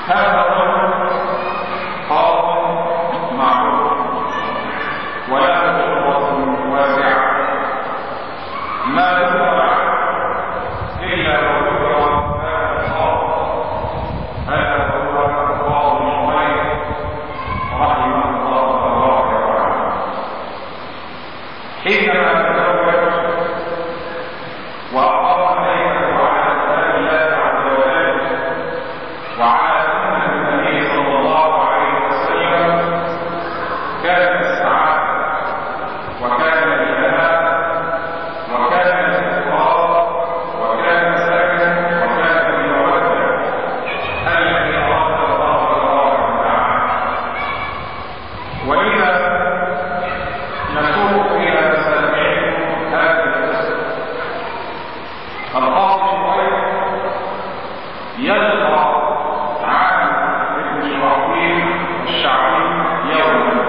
هذا الرجل قاض معروف وله شهرة واسعة، ما ذكر إلا وذكر هذا القاضي، هذا هو القاضي شميل رحمه الله تبارك وتعالى. حينما تزوج وأقام بيته على كتاب الله عز وجل وعلى سنة النبي صلى الله عليه وسلم، كانت السعادة وكان الجهاد وكان الاستقرار وكان السكن وكان المودة التي أراد الله تبارك وتعالى. ولذا نسوق إلى مسامعكم هذه القصة. القاضي شميل يلقى عن ابن شراحيل الشعبي يوما،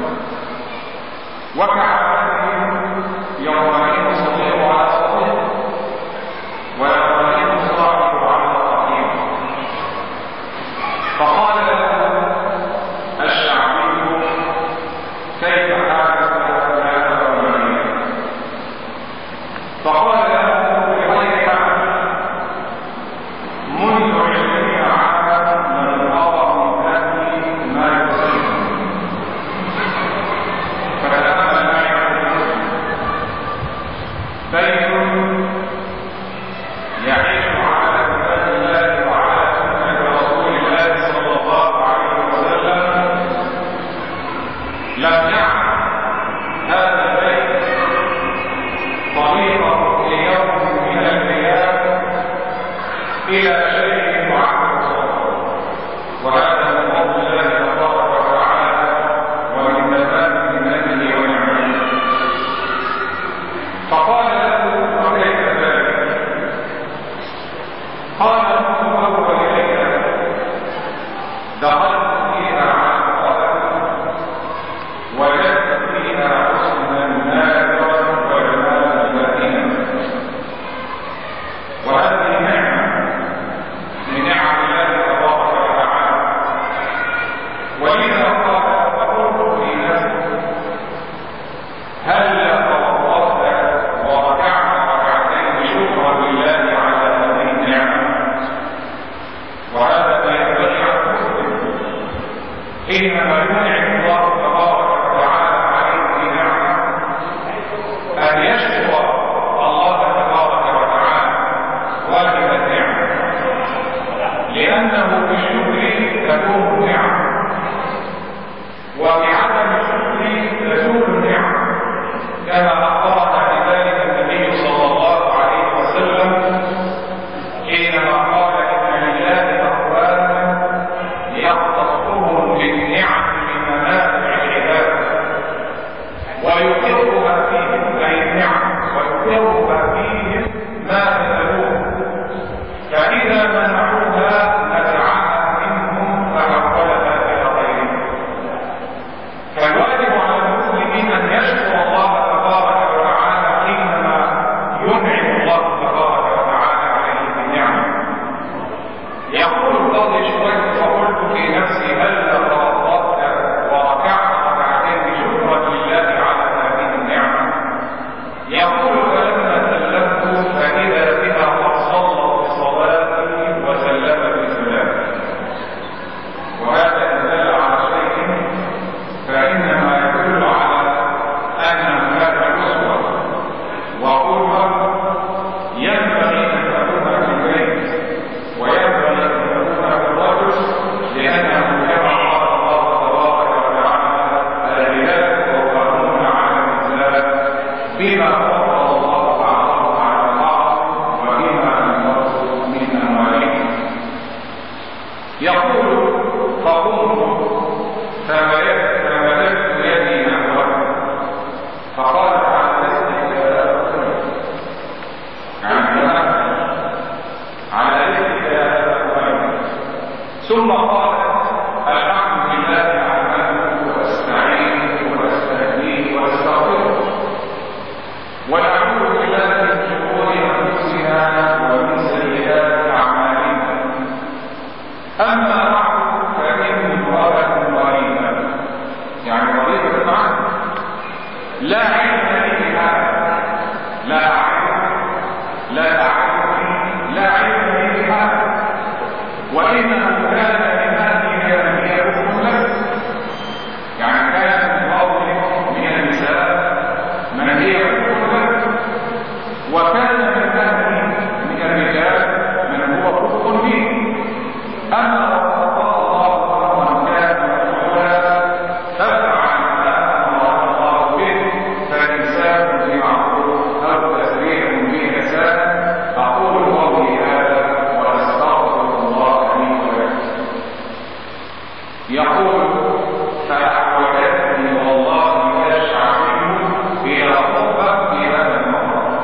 وكعادته يومئذ يصلي على صوته ويومئذ يصاحب على الرحيم، فقال له الشعبي: كيف حالك يا أبا المدينة؟ فقال له: بخير حال، منذ 20 عاما من قضى من أهلي ما يصيبني. فتأمل معي بيت يعيش على كتاب الله وعلى سنة رسول الله صلى الله عليه وسلم، لم يعد هذا البيت طريقه في يوم من الأيام إلى شيء معين صغير، وهذا من فضل الله تبارك وتعالى ومن تمام منته ونعمته. فقال له: وكيف ذلك؟ قال: منذ أول ليلة دخلت فيها عن قلب وجدت فيها حسنا نادرا وجمالا بدينا، وهذه نعمة من نعم الله تبارك وتعالى. ولذا قال: فقلت في نفسي هل توضأت وركعت ركعتين شكرا لله على هذه النعمة؟ وهذا ما ينبغي على المسلم حينما ينعم الله تبارك وتعالى عليه بنعمة أن يشكر الله تبارك وتعالى واجب النعمة، لأنه بالشكر تكون النعمة، وبعدم الشكر تزول النعمة، كما أخبرنا بذلك النبي صلى الله عليه وسلم حينما قال: إن لله أقواما يختصهم بالنعم من منافع العباد ويقرها فيهم، أي النعم، ويقرها فيهم ما بذلوه، فإذا منعوها نزعها منهم فحولها إلى غيرهم. فالواجب على المسلمين أن يشكر الله تبارك وتعالى حينما ينعم الله تبارك وتعالى عليه بالنعمة. يقول القاضي شميل: فقلت في نفسي هل توضأت وركعت ركعتين شكرا لله على هذه النعمة؟ يقول: فلما سلمت فإذا بها قد صلت بصلاتي وسلمت بسلامي. وهذا إن دل على شيء فإنما يدل على أن هناك أسوة وقدوة ينبغي أن تكون في البيت وينبغي أن تكون في الرجل، لأنه كما قال الله تبارك وتعالى: الرجال قوامون على النساء بما فضل الله بعضهم على بعض وبما أنفقوا من أموالهم. يقول: فقمت فمددت يدي نحوه فقال: على رزقك يا أبا، ثم قال: الحمد لله أحمده وأستعينه وأستهديه وأستغفره ونعوذ بالله من شرور أنفسنا ومن سيئات أعمالنا. أما بعد وإنه كان لهذه هي كفر له، يعني كان الأرض من النساء من هي كفر له، وكان من أهل من الرجال من هو كفر به. أما الله كان مسؤولا فافعل ما أمر الله به، فإمساك بمعروف أو تسريح بإحسان. أقول قولي هذا وأستغفر الله لي ولكم. يقول فأحوجتني والله الشعبي إلى ربه في هذا الموضوع،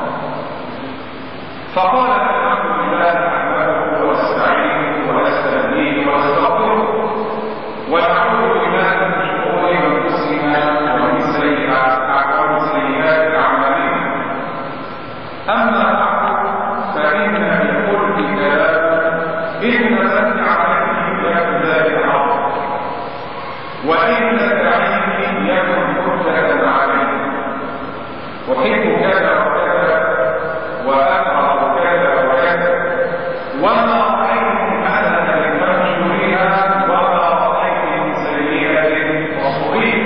فقال الحمد لله نحمده ونستعينه ونستهديه ونستغفره ونعوذ بالله من شرور انفسنا ومن سيئات اعمالنا. اما بعد فان من كل كلام ان من عليه يكن العظم، وان التعليم يكن حجه عليه. احب كذا وكذا واكره كذا وكذا، وما رايت حسنه لمنشورها وما رايت من سيئه وصغير.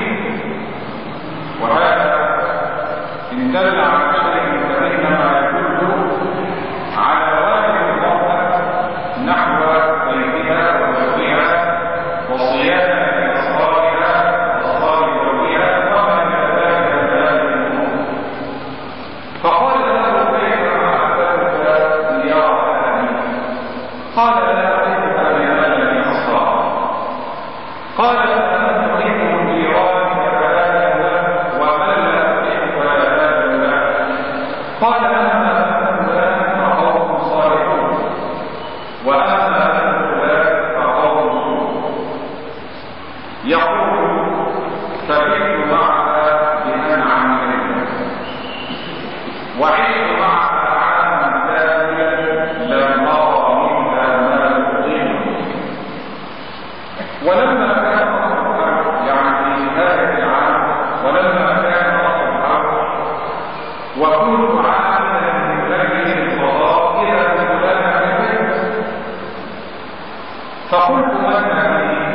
وهذا ان دل على شيء فانما يدل على واجب المراه نحو بيتها وزوجها وصيانه اصغارها واصغار زوجها وما الى ذلك من هذه الامور. فقال له كيف احببت زياره ابيك؟ قال لا احبها بمال اصغار. قال انا تحب جيرانك فلا له ومن لا تحب فلا له. قال اما هؤلاء فقوم صالحون واما هؤلاء فقوم سوء. يقول فبت معها بانعم كلمه وعشت معها عاما كاملا لم ارى منها ما يطيق. ولما كان اصبح يعني في نهايه العام، ولما كان اصبح وكنت عاملا من مجلس القضاء الى فلان البيت، فقلت من هذه